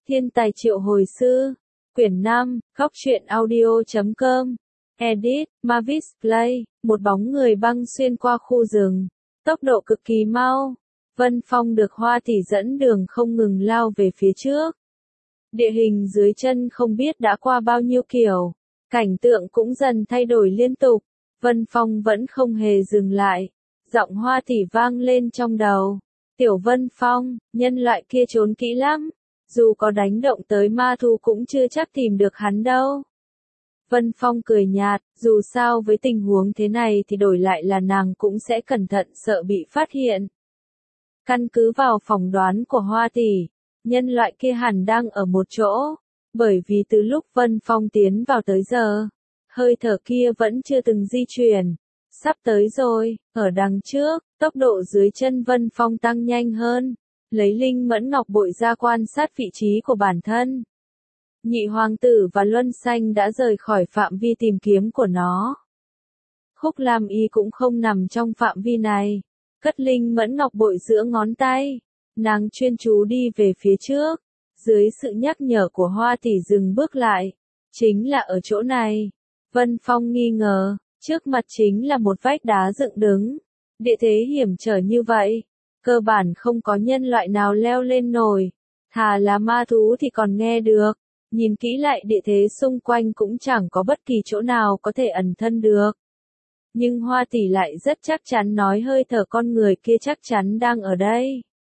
Thiên tài triệu hồi sư. Quyển 5, Góc truyện audio.com. Edit, Mavis Play. Một bóng người băng xuyên qua khu rừng. Tốc độ cực kỳ mau. Vân Phong được Hoa Tỷ dẫn đường không ngừng lao về phía trước. Địa hình dưới chân không biết đã qua bao nhiêu kiểu. Cảnh tượng cũng dần thay đổi liên tục. Vân Phong vẫn không hề dừng lại. Giọng Hoa Tỷ vang lên trong đầu. Tiểu Vân Phong, nhân loại kia trốn kỹ lắm. Dù có đánh động tới ma thú cũng chưa chắc tìm được hắn đâu. Vân Phong cười nhạt, dù sao với tình huống thế này thì đổi lại là nàng cũng sẽ cẩn thận sợ bị phát hiện. Căn cứ vào phỏng đoán của Hoa Tỷ, nhân loại kia hẳn đang ở một chỗ, bởi vì từ lúc Vân Phong tiến vào tới giờ, hơi thở kia vẫn chưa từng di chuyển. Sắp tới rồi, ở đằng trước, tốc độ dưới chân Vân Phong tăng nhanh hơn, lấy linh mẫn ngọc bội ra quan sát vị trí của bản thân. Nhị hoàng tử và Luân Xanh đã rời khỏi phạm vi tìm kiếm của nó. Khúc Lam Y cũng không nằm trong phạm vi này. Cất linh mẫn ngọc bội giữa ngón tay, nàng chuyên chú đi về phía trước. Dưới sự nhắc nhở của Hoa Tỷ dừng bước lại. Chính là ở chỗ này. Vân Phong nghi ngờ, trước mặt chính là một vách đá dựng đứng. Địa thế hiểm trở như vậy, cơ bản không có nhân loại nào leo lên nổi. Thà là ma thú thì còn nghe được. Nhìn kỹ lại địa thế xung quanh cũng chẳng có bất kỳ chỗ nào có thể ẩn thân được. Nhưng Hoa Tỷ lại rất chắc chắn nói hơi thở con người kia chắc chắn đang ở đây.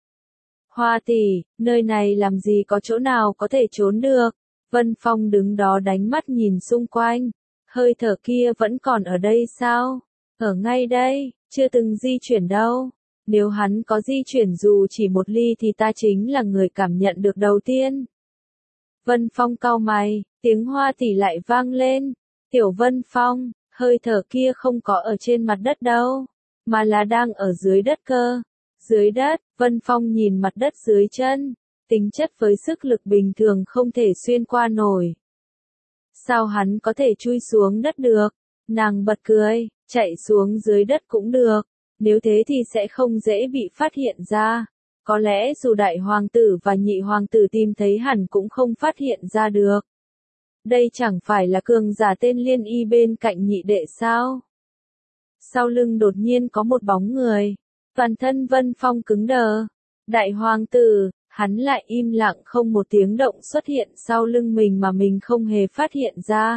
Hoa Tỷ, nơi này làm gì có chỗ nào có thể trốn được. Vân Phong đứng đó đánh mắt nhìn xung quanh. Hơi thở kia vẫn còn ở đây sao? Ở ngay đây, chưa từng di chuyển đâu. Nếu hắn có di chuyển dù chỉ một ly thì ta chính là người cảm nhận được đầu tiên. Vân Phong cau mày, tiếng Hoa Tỷ lại vang lên. Tiểu Vân Phong, hơi thở kia không có ở trên mặt đất đâu, mà là đang ở dưới đất cơ. Dưới đất, Vân Phong nhìn mặt đất dưới chân, tính chất với sức lực bình thường không thể xuyên qua nổi. Sao hắn có thể chui xuống đất được? Nàng bật cười, chạy xuống dưới đất cũng được, nếu thế thì sẽ không dễ bị phát hiện ra. Có lẽ dù đại hoàng tử và nhị hoàng tử tìm thấy hẳn cũng không phát hiện ra được. Đây chẳng phải là cường giả tên Liên Y bên cạnh nhị đệ sao? Sau lưng đột nhiên có một bóng người. Toàn thân Vân Phong cứng đờ. Đại hoàng tử, hắn lại im lặng không một tiếng động xuất hiện sau lưng mình mà mình không hề phát hiện ra.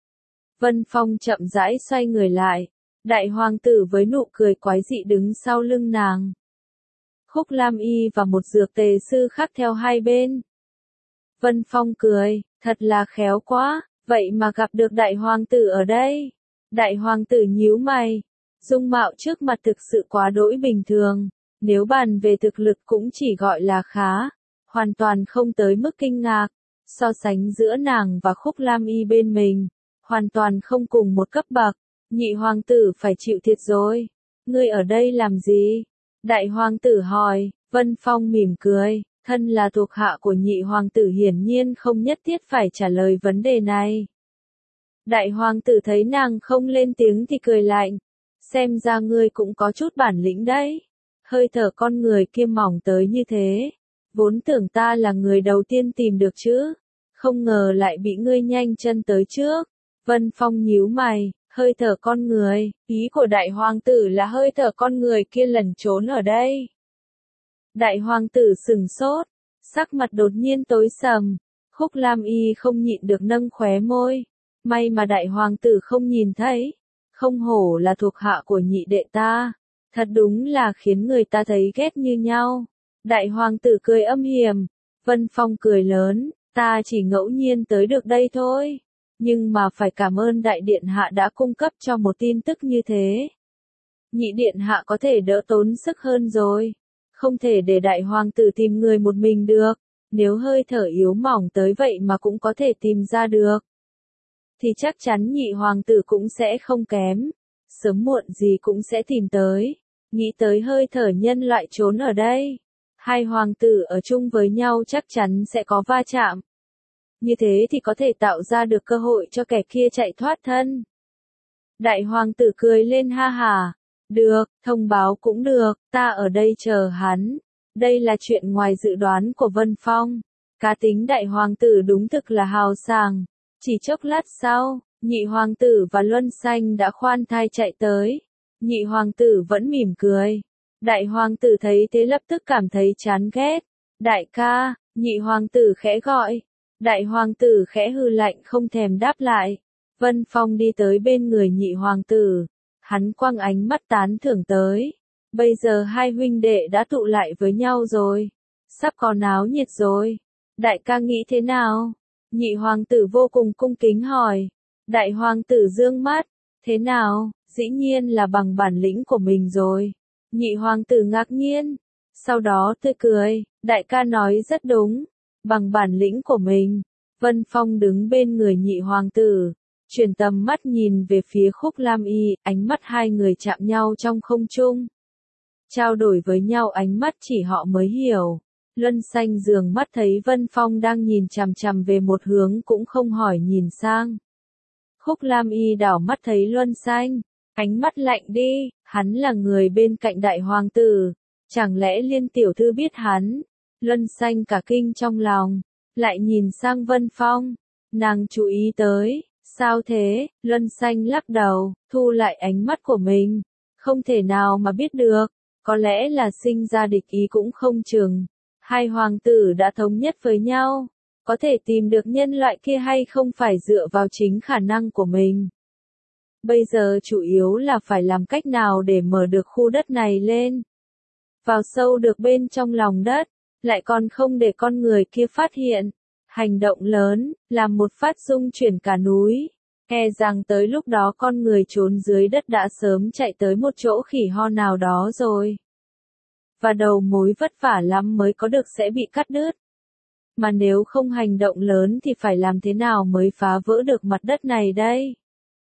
Vân Phong chậm rãi xoay người lại. Đại hoàng tử với nụ cười quái dị đứng sau lưng nàng. Khúc Lam Y và một dược tề sư khác theo hai bên. Vân Phong cười, thật là khéo quá, vậy mà gặp được đại hoàng tử ở đây. Đại hoàng tử nhíu mày, dung mạo trước mặt thực sự quá đỗi bình thường, nếu bàn về thực lực cũng chỉ gọi là khá, hoàn toàn không tới mức kinh ngạc. So sánh giữa nàng và Khúc Lam Y bên mình, hoàn toàn không cùng một cấp bậc. Nhị hoàng tử phải chịu thiệt rồi. Ngươi ở đây làm gì? Đại hoàng tử hỏi. Vân Phong mỉm cười, thân là thuộc hạ của nhị hoàng tử hiển nhiên không nhất thiết phải trả lời vấn đề này. Đại hoàng tử thấy nàng không lên tiếng thì cười lạnh. Xem ra ngươi cũng có chút bản lĩnh đấy. Hơi thở con người kia mỏng tới như thế. Vốn tưởng ta là người đầu tiên tìm được chứ. Không ngờ lại bị ngươi nhanh chân tới trước. Vân Phong nhíu mày. Hơi thở con người, ý của đại hoàng tử là hơi thở con người kia lẩn trốn ở đây. Đại hoàng tử sừng sốt, sắc mặt đột nhiên tối sầm. Khúc Lam Y không nhịn được nâng khóe môi. May mà đại hoàng tử không nhìn thấy. Không hổ là thuộc hạ của nhị đệ ta. Thật đúng là khiến người ta thấy ghét như nhau. Đại hoàng tử cười âm hiểm. Vân Phong cười lớn, ta chỉ ngẫu nhiên tới được đây thôi. Nhưng mà phải cảm ơn đại điện hạ đã cung cấp cho một tin tức như thế. Nhị điện hạ có thể đỡ tốn sức hơn rồi. Không thể để đại hoàng tử tìm người một mình được. Nếu hơi thở yếu mỏng tới vậy mà cũng có thể tìm ra được, thì chắc chắn nhị hoàng tử cũng sẽ không kém. Sớm muộn gì cũng sẽ tìm tới. Nghĩ tới hơi thở nhân loại trốn ở đây. Hai hoàng tử ở chung với nhau chắc chắn sẽ có va chạm. Như thế thì có thể tạo ra được cơ hội cho kẻ kia chạy thoát thân. Đại hoàng tử cười lên ha hả. Được, thông báo cũng được, ta ở đây chờ hắn. Đây là chuyện ngoài dự đoán của Vân Phong. Cá tính đại hoàng tử đúng thực là hào sảng. Chỉ chốc lát sau, nhị hoàng tử và Luân Xanh đã khoan thai chạy tới. Nhị hoàng tử vẫn mỉm cười. Đại hoàng tử thấy thế lập tức cảm thấy chán ghét. Đại ca, nhị hoàng tử khẽ gọi. Đại hoàng tử khẽ hừ lạnh không thèm đáp lại. Vân Phong đi tới bên người nhị hoàng tử. Hắn quăng ánh mắt tán thưởng tới. Bây giờ hai huynh đệ đã tụ lại với nhau rồi. Sắp có náo nhiệt rồi. Đại ca nghĩ thế nào? Nhị hoàng tử vô cùng cung kính hỏi. Đại hoàng tử dương mắt. Thế nào? Dĩ nhiên là bằng bản lĩnh của mình rồi. Nhị hoàng tử ngạc nhiên. Sau đó tươi cười. Đại ca nói rất đúng. Bằng bản lĩnh của mình. Vân Phong đứng bên người nhị hoàng tử. Chuyển tầm mắt nhìn về phía Khúc Lam Y. Ánh mắt hai người chạm nhau trong không trung. Trao đổi với nhau ánh mắt chỉ họ mới hiểu. Luân Xanh dường mắt thấy Vân Phong đang nhìn chằm chằm về một hướng cũng không hỏi nhìn sang. Khúc Lam Y đảo mắt thấy Luân Xanh. Ánh mắt lạnh đi, hắn là người bên cạnh đại hoàng tử. Chẳng lẽ Liên tiểu thư biết hắn? Luân Xanh cả kinh trong lòng. Lại nhìn sang Vân Phong. Nàng chú ý tới. Sao thế? Luân Xanh lắc đầu, thu lại ánh mắt của mình. Không thể nào mà biết được. Có lẽ là sinh ra địch ý cũng không chừng. Hai hoàng tử đã thống nhất với nhau. Có thể tìm được nhân loại kia hay không phải dựa vào chính khả năng của mình. Bây giờ chủ yếu là phải làm cách nào để mở được khu đất này lên. Vào sâu được bên trong lòng đất. Lại còn không để con người kia phát hiện. Hành động lớn, làm một phát rung chuyển cả núi. E rằng tới lúc đó con người trốn dưới đất đã sớm chạy tới một chỗ khỉ ho nào đó rồi. Và đầu mối vất vả lắm mới có được sẽ bị cắt đứt. Mà nếu không hành động lớn thì phải làm thế nào mới phá vỡ được mặt đất này đây?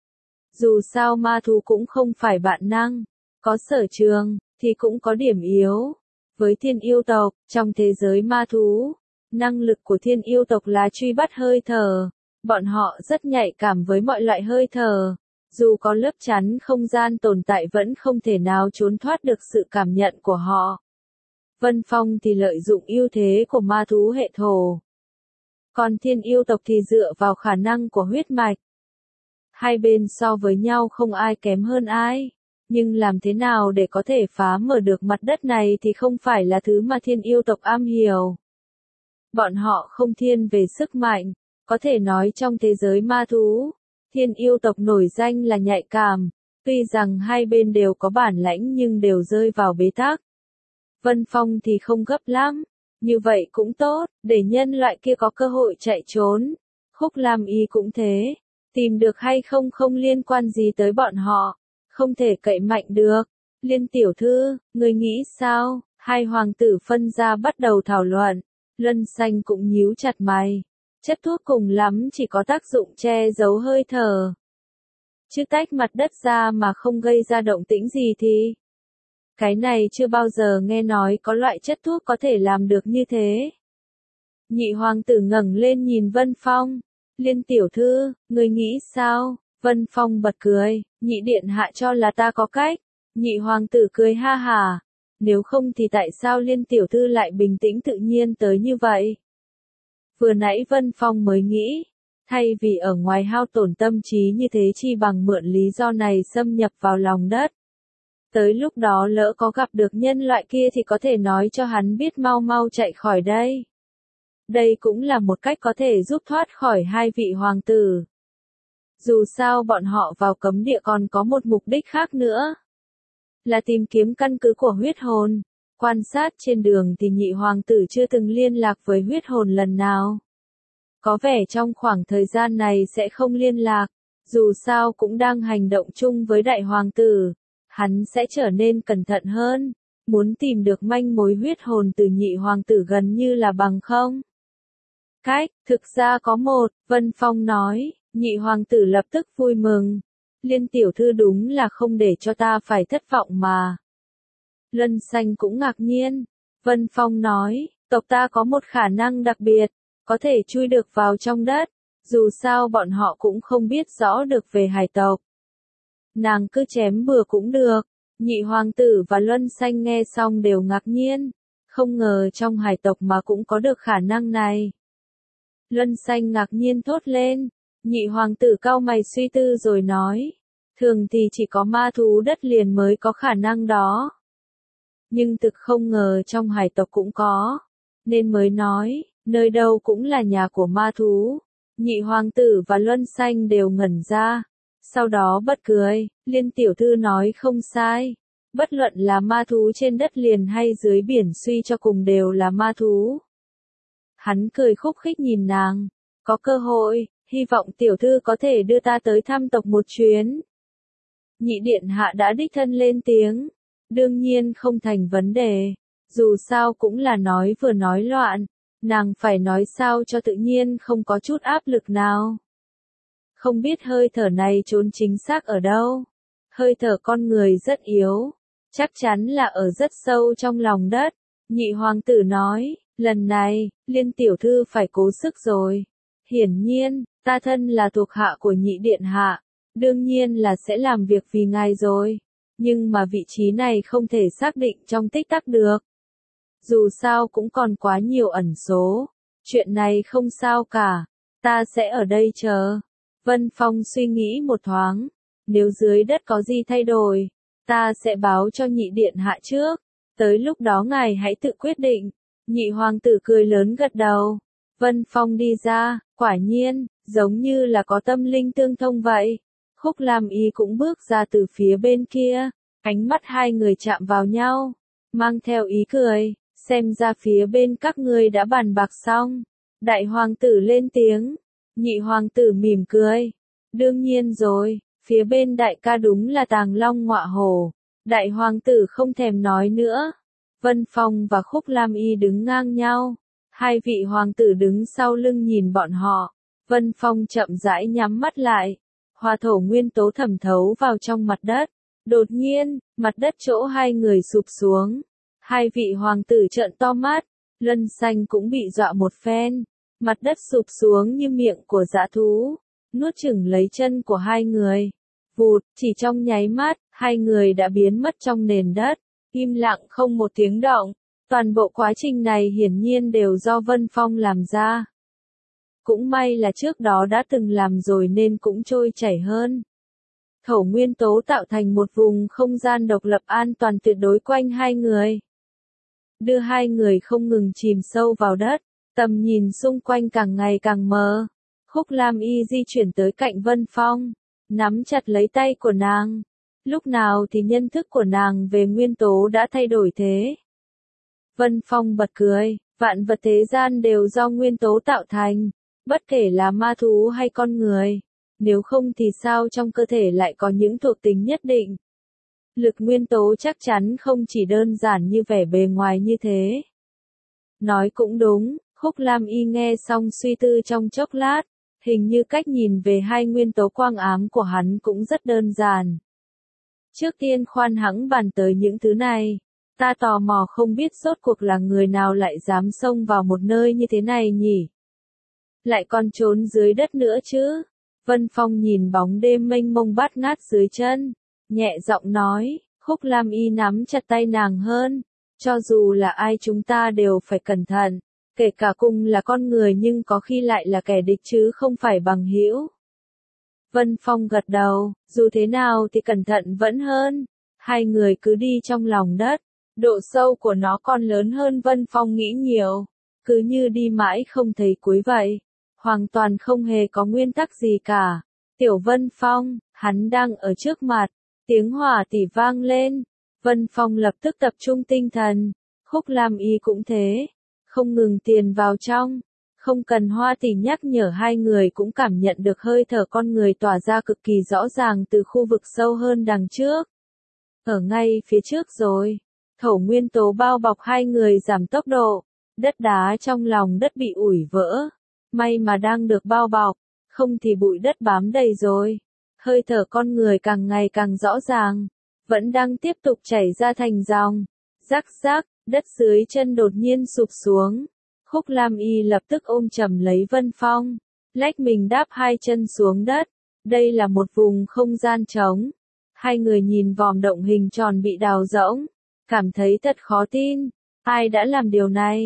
Dù sao ma thú cũng không phải vạn năng, có sở trường, thì cũng có điểm yếu. Với thiên yêu tộc, trong thế giới ma thú, năng lực của thiên yêu tộc là truy bắt hơi thở. Bọn họ rất nhạy cảm với mọi loại hơi thở. Dù có lớp chắn không gian tồn tại vẫn không thể nào trốn thoát được sự cảm nhận của họ. Vân Phong thì lợi dụng ưu thế của ma thú hệ thổ. Còn thiên yêu tộc thì dựa vào khả năng của huyết mạch. Hai bên so với nhau không ai kém hơn ai. Nhưng làm thế nào để có thể phá mở được mặt đất này thì không phải là thứ mà thiên yêu tộc am hiểu. Bọn họ không thiên về sức mạnh. Có thể nói trong thế giới ma thú, thiên yêu tộc nổi danh là nhạy cảm. Tuy rằng hai bên đều có bản lãnh nhưng đều rơi vào bế tắc. Vân Phong thì không gấp lắm. Như vậy cũng tốt, để nhân loại kia có cơ hội chạy trốn. Khúc Lam Y cũng thế. Tìm được hay không không liên quan gì tới bọn họ. Không thể cậy mạnh được. Liên tiểu thư, người nghĩ sao? Hai hoàng tử phân ra bắt đầu thảo luận. Luân Xanh cũng nhíu chặt mày. Chất thuốc cùng lắm chỉ có tác dụng che giấu hơi thở. Chứ tách mặt đất ra mà không gây ra động tĩnh gì thì... Cái này chưa bao giờ nghe nói có loại chất thuốc có thể làm được như thế. Nhị hoàng tử ngẩng lên nhìn Vân Phong. Liên tiểu thư, người nghĩ sao? Vân Phong bật cười. Nhị điện hạ cho là ta có cách. Nhị hoàng tử cười ha hà. Nếu không thì tại sao Liên tiểu thư lại bình tĩnh tự nhiên tới như vậy? Vừa nãy Vân Phong mới nghĩ. Thay vì ở ngoài hao tổn tâm trí như thế chi bằng mượn lý do này xâm nhập vào lòng đất. Tới lúc đó lỡ có gặp được nhân loại kia thì có thể nói cho hắn biết mau mau chạy khỏi đây. Đây cũng là một cách có thể giúp thoát khỏi hai vị hoàng tử. Dù sao bọn họ vào cấm địa còn có một mục đích khác nữa. Là tìm kiếm căn cứ của huyết hồn. Quan sát trên đường thì nhị hoàng tử chưa từng liên lạc với huyết hồn lần nào. Có vẻ trong khoảng thời gian này sẽ không liên lạc. Dù sao cũng đang hành động chung với đại hoàng tử. Hắn sẽ trở nên cẩn thận hơn. Muốn tìm được manh mối huyết hồn từ nhị hoàng tử gần như là bằng không. Cách, thực ra có một, Vân Phong nói. Nhị hoàng tử lập tức vui mừng. Liên tiểu thư đúng là không để cho ta phải thất vọng mà. Luân Xanh cũng ngạc nhiên. Vân Phong nói, tộc ta có một khả năng đặc biệt, có thể chui được vào trong đất. Dù sao bọn họ cũng không biết rõ được về hải tộc. Nàng cứ chém bừa cũng được. Nhị hoàng tử và Luân Xanh nghe xong đều ngạc nhiên. Không ngờ trong hải tộc mà cũng có được khả năng này. Luân Xanh ngạc nhiên thốt lên. Nhị hoàng tử cau mày suy tư rồi nói. Thường thì chỉ có ma thú đất liền mới có khả năng đó. Nhưng thực không ngờ trong hải tộc cũng có. Nên mới nói, nơi đâu cũng là nhà của ma thú. Nhị hoàng tử và Luân Xanh đều ngẩn ra. Sau đó bật cười, Liên tiểu thư nói không sai. Bất luận là ma thú trên đất liền hay dưới biển suy cho cùng đều là ma thú. Hắn cười khúc khích nhìn nàng. Có cơ hội, hy vọng tiểu thư có thể đưa ta tới thăm tộc một chuyến. Nhị điện hạ đã đích thân lên tiếng. Đương nhiên không thành vấn đề. Dù sao cũng là nói vừa nói loạn. Nàng phải nói sao cho tự nhiên không có chút áp lực nào. Không biết hơi thở này trốn chính xác ở đâu. Hơi thở con người rất yếu. Chắc chắn là ở rất sâu trong lòng đất. Nhị hoàng tử nói, lần này, Liên tiểu thư phải cố sức rồi. Hiển nhiên, ta thân là thuộc hạ của nhị điện hạ. Đương nhiên là sẽ làm việc vì ngài rồi. Nhưng mà vị trí này không thể xác định trong tích tắc được. Dù sao cũng còn quá nhiều ẩn số. Chuyện này không sao cả. Ta sẽ ở đây chờ. Vân Phong suy nghĩ một thoáng. Nếu dưới đất có gì thay đổi, ta sẽ báo cho nhị điện hạ trước. Tới lúc đó ngài hãy tự quyết định. Nhị hoàng tử cười lớn gật đầu. Vân Phong đi ra, quả nhiên, giống như là có tâm linh tương thông vậy. Khúc Lam Y cũng bước ra từ phía bên kia. Ánh mắt hai người chạm vào nhau. Mang theo ý cười. Xem ra phía bên các ngươi đã bàn bạc xong. Đại hoàng tử lên tiếng. Nhị hoàng tử mỉm cười. Đương nhiên rồi, phía bên đại ca đúng là Tàng Long Ngọa Hổ. Đại hoàng tử không thèm nói nữa. Vân Phong và Khúc Lam Y đứng ngang nhau. Hai vị hoàng tử đứng sau lưng nhìn bọn họ. Vân Phong chậm rãi nhắm mắt lại. Hỏa thổ nguyên tố thẩm thấu vào trong mặt đất. Đột nhiên, mặt đất chỗ hai người sụp xuống. Hai vị hoàng tử trợn to mắt. Luân Xanh cũng bị dọa một phen. Mặt đất sụp xuống như miệng của dã thú. Nuốt chửng lấy chân của hai người. Vụt, chỉ trong nháy mắt, hai người đã biến mất trong nền đất. Im lặng không một tiếng động. Toàn bộ quá trình này hiển nhiên đều do Vân Phong làm ra. Cũng may là trước đó đã từng làm rồi nên cũng trôi chảy hơn. Thổ nguyên tố tạo thành một vùng không gian độc lập an toàn tuyệt đối quanh hai người. Đưa hai người không ngừng chìm sâu vào đất. Tầm nhìn xung quanh càng ngày càng mờ. Khúc Lam Y di chuyển tới cạnh Vân Phong. Nắm chặt lấy tay của nàng. Lúc nào thì nhận thức của nàng về nguyên tố đã thay đổi thế? Vân Phong bật cười. Vạn vật thế gian đều do nguyên tố tạo thành. Bất kể là ma thú hay con người. Nếu không thì sao trong cơ thể lại có những thuộc tính nhất định? Lực nguyên tố chắc chắn không chỉ đơn giản như vẻ bề ngoài như thế. Nói cũng đúng. Khúc Lam Y nghe xong suy tư trong chốc lát. Hình như cách nhìn về hai nguyên tố quang ám của hắn cũng rất đơn giản. Trước tiên khoan hãng bàn tới những thứ này. Ta tò mò không biết rốt cuộc là người nào lại dám xông vào một nơi như thế này nhỉ? Lại còn trốn dưới đất nữa chứ? Vân Phong nhìn bóng đêm mênh mông bát ngát dưới chân. Nhẹ giọng nói, Khúc Lam Y nắm chặt tay nàng hơn. Cho dù là ai chúng ta đều phải cẩn thận. Kể cả cùng là con người nhưng có khi lại là kẻ địch chứ không phải bằng hữu. Vân Phong gật đầu, dù thế nào thì cẩn thận vẫn hơn. Hai người cứ đi trong lòng đất. Độ sâu của nó còn lớn hơn Vân Phong nghĩ nhiều. Cứ như đi mãi không thấy cuối vậy. Hoàn toàn không hề có nguyên tắc gì cả. Tiểu Vân Phong, hắn đang ở trước mặt. Tiếng hỏa tỷ vang lên. Vân Phong lập tức tập trung tinh thần. Khúc Lam Y cũng thế. Không ngừng tiền vào trong. Không cần Hoa tỷ nhắc nhở hai người cũng cảm nhận được hơi thở con người tỏa ra cực kỳ rõ ràng từ khu vực sâu hơn đằng trước. Ở ngay phía trước rồi. Thổ nguyên tố bao bọc hai người giảm tốc độ. Đất đá trong lòng đất bị ủi vỡ. May mà đang được bao bọc. Không thì bụi đất bám đầy rồi. Hơi thở con người càng ngày càng rõ ràng. Vẫn đang tiếp tục chảy ra thành dòng. Rắc rắc. Đất dưới chân đột nhiên sụp xuống. Khúc Lam Y lập tức ôm chầm lấy Vân Phong. Lách mình đáp hai chân xuống đất. Đây là một vùng không gian trống. Hai người nhìn vòm động hình tròn bị đào rỗng. Cảm thấy thật khó tin. Ai đã làm điều này?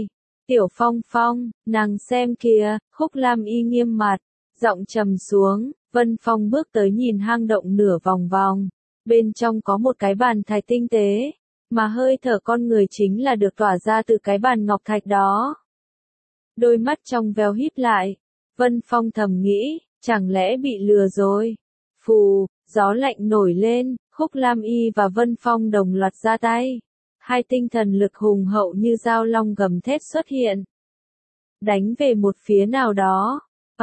Tiểu Phong Phong, nàng xem kìa, Khúc Lam Y nghiêm mặt, giọng trầm xuống, Vân Phong bước tới nhìn hang động nửa vòng vòng, bên trong có một cái bàn thạch tinh tế, mà hơi thở con người chính là được tỏa ra từ cái bàn ngọc thạch đó. Đôi mắt trong veo híp lại, Vân Phong thầm nghĩ, chẳng lẽ bị lừa rồi? Phù, gió lạnh nổi lên, Khúc Lam Y và Vân Phong đồng loạt ra tay. Hai tinh thần lực hùng hậu như dao long gầm thét xuất hiện. Đánh về một phía nào đó,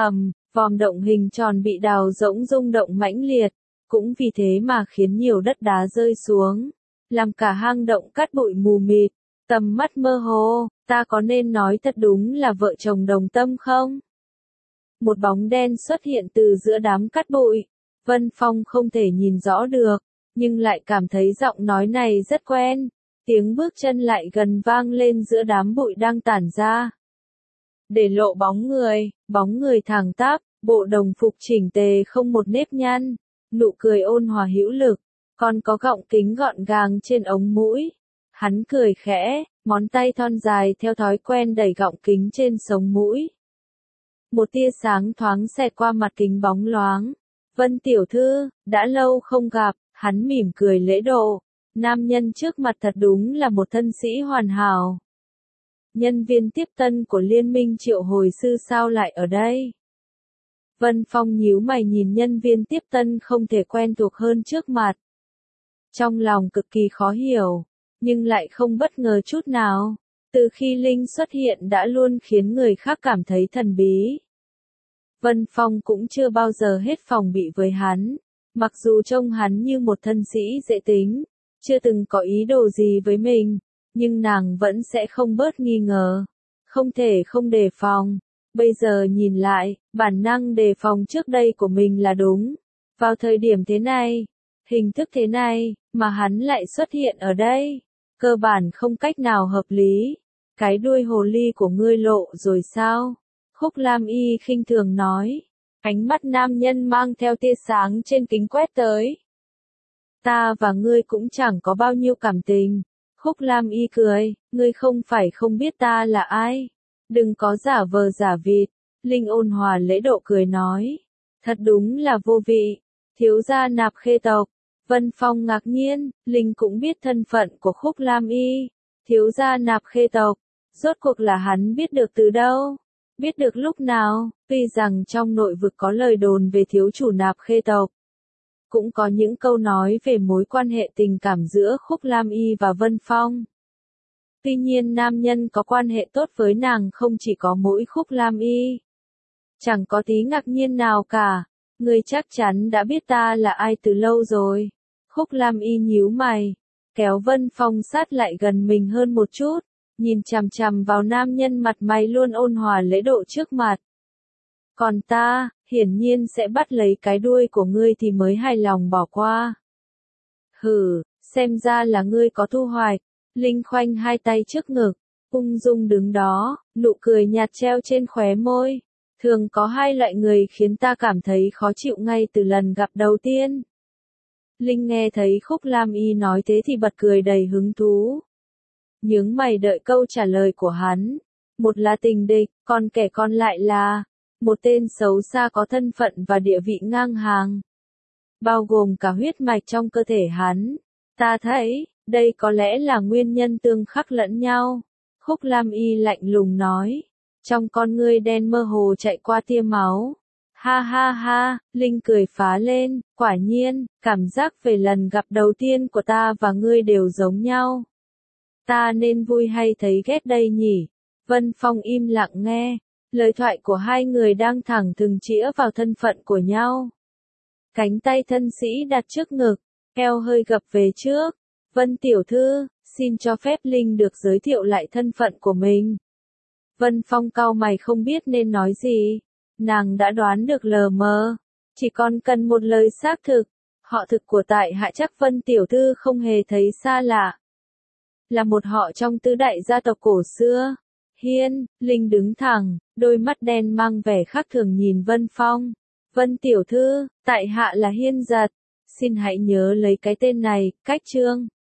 vòm động hình tròn bị đào rỗng rung động mãnh liệt, cũng vì thế mà khiến nhiều đất đá rơi xuống, làm cả hang động cát bụi mù mịt, tầm mắt mơ hồ, ta có nên nói thật đúng là vợ chồng đồng tâm không? Một bóng đen xuất hiện từ giữa đám cát bụi, Vân Phong không thể nhìn rõ được, nhưng lại cảm thấy giọng nói này rất quen, tiếng bước chân lại gần vang lên giữa đám bụi đang tản ra. Để lộ bóng người thẳng tắp, bộ đồng phục chỉnh tề không một nếp nhăn, nụ cười ôn hòa hữu lực, còn có gọng kính gọn gàng trên ống mũi. Hắn cười khẽ, ngón tay thon dài theo thói quen đẩy gọng kính trên sống mũi. Một tia sáng thoáng xẹt qua mặt kính bóng loáng. Vân tiểu thư, đã lâu không gặp, hắn mỉm cười lễ độ. Nam nhân trước mặt thật đúng là một thân sĩ hoàn hảo. Nhân viên tiếp tân của liên minh triệu hồi sư sao lại ở đây? Vân Phong nhíu mày nhìn nhân viên tiếp tân không thể quen thuộc hơn trước mặt. Trong lòng cực kỳ khó hiểu, nhưng lại không bất ngờ chút nào. Từ khi Linh xuất hiện đã luôn khiến người khác cảm thấy thần bí. Vân Phong cũng chưa bao giờ hết phòng bị với hắn, mặc dù trông hắn như một thân sĩ dễ tính, chưa từng có ý đồ gì với mình, nhưng nàng vẫn sẽ không bớt nghi ngờ, không thể không đề phòng. Bây giờ nhìn lại, bản năng đề phòng trước đây của mình là đúng. Vào thời điểm thế này, hình thức thế này, mà hắn lại xuất hiện ở đây, cơ bản không cách nào hợp lý. Cái đuôi hồ ly của ngươi lộ rồi sao? Khúc Lam Y khinh thường nói. Ánh mắt nam nhân mang theo tia sáng trên kính quét tới. Ta và ngươi cũng chẳng có bao nhiêu cảm tình. Khúc Lam Y cười, ngươi không phải không biết ta là ai. Đừng có giả vờ giả vịt. Linh ôn hòa lễ độ cười nói. Thật đúng là vô vị. Thiếu gia Nạp Khê tộc. Vân Phong ngạc nhiên, Linh cũng biết thân phận của Khúc Lam Y. Thiếu gia Nạp Khê tộc. Rốt cuộc là hắn biết được từ đâu? Biết được lúc nào? Tuy rằng trong nội vực có lời đồn về thiếu chủ Nạp Khê tộc. Cũng có những câu nói về mối quan hệ tình cảm giữa Khúc Lam Y và Vân Phong. Tuy nhiên nam nhân có quan hệ tốt với nàng không chỉ có mỗi Khúc Lam Y. Chẳng có tí ngạc nhiên nào cả. Ngươi chắc chắn đã biết ta là ai từ lâu rồi. Khúc Lam Y nhíu mày, kéo Vân Phong sát lại gần mình hơn một chút, nhìn chằm chằm vào nam nhân mặt mày luôn ôn hòa lễ độ trước mặt. Còn ta, hiển nhiên sẽ bắt lấy cái đuôi của ngươi thì mới hài lòng bỏ qua. Hừ, xem ra là ngươi có thu hoạch. Linh khoanh hai tay trước ngực, ung dung đứng đó, nụ cười nhạt treo trên khóe môi. Thường có hai loại người khiến ta cảm thấy khó chịu ngay từ lần gặp đầu tiên. Linh nghe thấy Khúc Lam Y nói thế thì bật cười đầy hứng thú. Nhướng mày đợi câu trả lời của hắn. Một là tình địch, còn kẻ còn lại là một tên xấu xa có thân phận và địa vị ngang hàng. Bao gồm cả huyết mạch trong cơ thể hắn. Ta thấy, đây có lẽ là nguyên nhân tương khắc lẫn nhau. Khúc Lam Y lạnh lùng nói. Trong con ngươi đen mơ hồ chạy qua tia máu. Ha ha ha, Linh cười phá lên, quả nhiên, cảm giác về lần gặp đầu tiên của ta và ngươi đều giống nhau. Ta nên vui hay thấy ghét đây nhỉ? Vân Phong im lặng nghe, lời thoại của hai người đang thẳng thừng chĩa vào thân phận của nhau. Cánh tay thân sĩ đặt trước ngực, eo hơi gập về trước. Vân tiểu thư, xin cho phép Linh được giới thiệu lại thân phận của mình. Vân Phong cau mày không biết nên nói gì. Nàng đã đoán được lờ mờ, chỉ còn cần một lời xác thực. Họ thực của tại hạ chắc Vân tiểu thư không hề thấy xa lạ. Là một họ trong tứ đại gia tộc cổ xưa. Hiên, Linh đứng thẳng, đôi mắt đen mang vẻ khác thường nhìn Vân Phong. Vân tiểu thư, tại hạ là Hiên Giật. Xin hãy nhớ lấy cái tên này, cách chương.